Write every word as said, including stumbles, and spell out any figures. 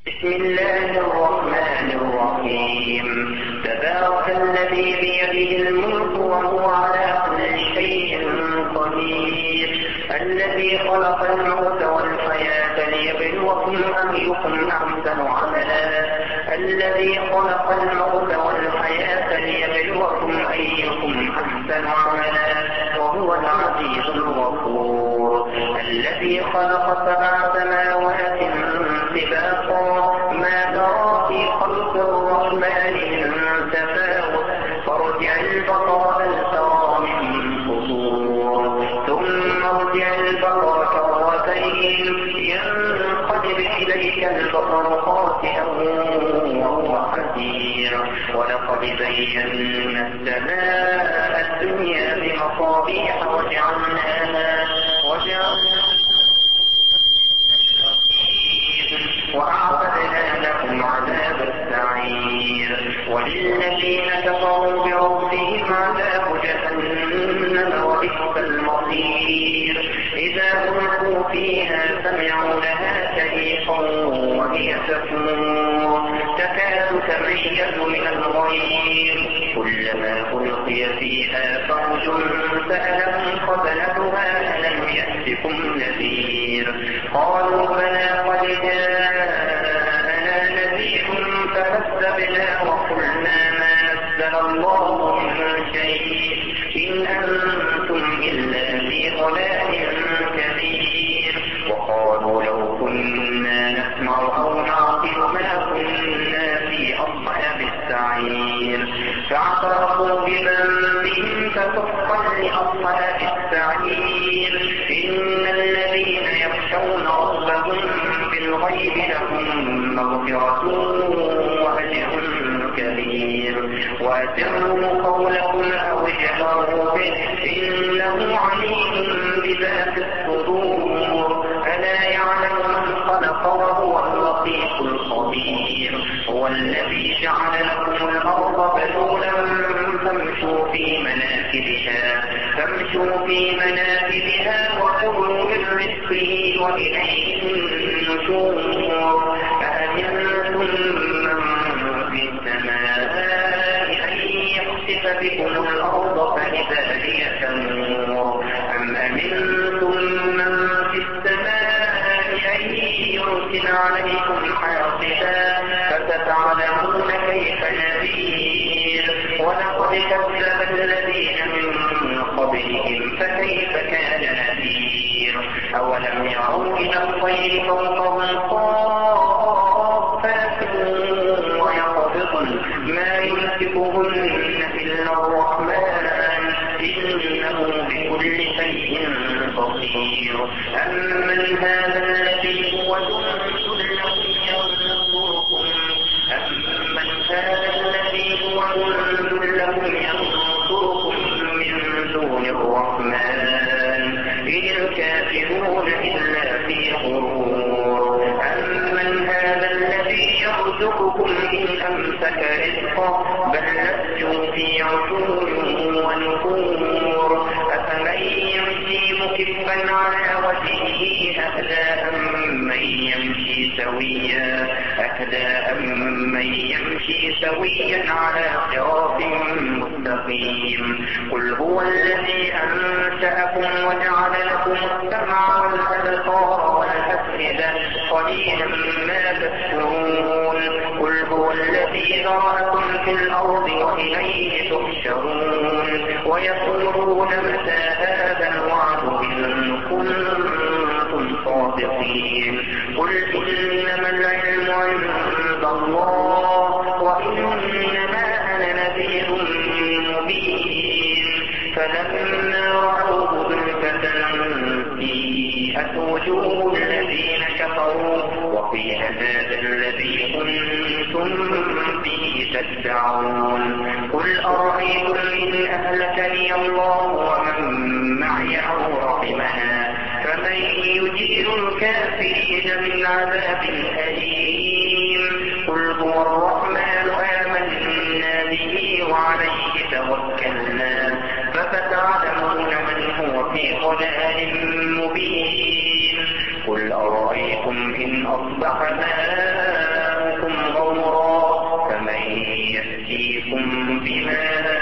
بسم الله الرحمن الرحيم. تبارك الذي بيده الملك وهو على كل شيء قدير، الذي خلق الموت والحياة ليبلوكم أيكم أحسن عملا الذي خلق الموت والحياة ليبلوكم أيكم أحسن عملا وهو العزيز الغفور. الذي خلق سبع سماوات طباقا ما ترى في خلق الرحمن من تفاوت فارجع البصر هل ترى من فطور ثم ارجع البصر كرتين ينقلب إليك البصر خاسئا وهو حسير. ولقد زينا السماء الدنيا بمصابيح وجعلناها وجعلنا وأعتدنا لكم عذاب السعير. وللذين كفروا بربهم عذاب جهنم وبئس المصير. إذا ألقوا فيها سمعوا لها شهيقا وهي تفور تكاد تميز من الغيظ كلما ألقي فيها فوج سألهم خزنتها ألم يأتكم نذير قالوا بلى قد جاءنا نذير فكذبنا وقلنا ما نزل الله من شيء إن أنتم إلا في ضلال كبير. وقالوا لو كنا نسمع أو نعقل ما كنا في أصحاب السعير فاعترفوا بذنبهم فسحقا لأصحاب السعير. إن الذين يخشون ربهم بالغيب لهم مغفرة وأجر كبير. وأسروا قولكم أو اجهروا به إنه عليم بذات الصدور. ألا يعلم من خلق وهو اللطيف الخبير. هو الذي جعل لكم الأرض ذلولا فامشوا في مناكبها فامشوا في مناكبها وكلوا من رزقه وإليه النشور. أأمنتم من في السماء أن يخسف بكم الأرض فإذا هي تمور أم أمنتم من في السماء أن يرسل عليكم حاصبا فستعلمون كيف نذير. ولقد كذب الذين من قبلهم فكيف كان نذير. أولم يروا إلى الطير فوقهم صافات ويقبضن ما يمسكهن إلا الرحمن إنه بكل شيء بصير. أمن هذا الذي هو جند لكم ينصركم أمن هذا الذي هو جند لكم ينصركم من دون الرحمن إن الكافرون إلا في غرور. أمن هذا الذي يرزقكم إن أمسك رزقه بل لستم في عتو ونفور. أفمن يمشي مكبا على وجهه أهدى أمن يمشي سويا أهدى أمن يمشي سويا على صراط مستقيم. قل هو الذي أنشأكم وجعل لكم السمع والأبصار والأفئدة قليلا ما تشكرون. قل هو الذي ذرأكم في الأرض وإليه تحشرون. ويقولون متى هذا الوعد إن كنتم صادقين. قل إنما العلم عند الله وإنما أنا نذير مبين. فلما رأوه زلفة سيئت وجوه الذين كفروا وقيل هذا الذي كنتم به تدعون. قل أرأيتم إن أهلكني الله ومن معي أو رحمنا فمن يجير الكافرين من عذاب أليم. قل هو الرحمن آمنا به وعليه توكلنا فستعلمون من هو في ضلال مبين. قل أرأيتم إن أصبح ماء إله